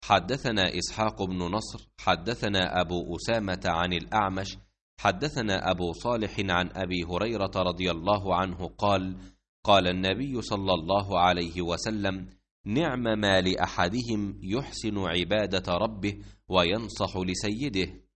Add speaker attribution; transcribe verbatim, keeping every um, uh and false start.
Speaker 1: حدثنا إسحاق بن نصر حدثنا أبو أسامة عن الأعمش حدثنا أبو صالح عن أبي هريرة رضي الله عنه قال قال النبي صلى الله عليه وسلم: نعم ما لأحدهم يحسن عبادة ربه وينصح لسيده.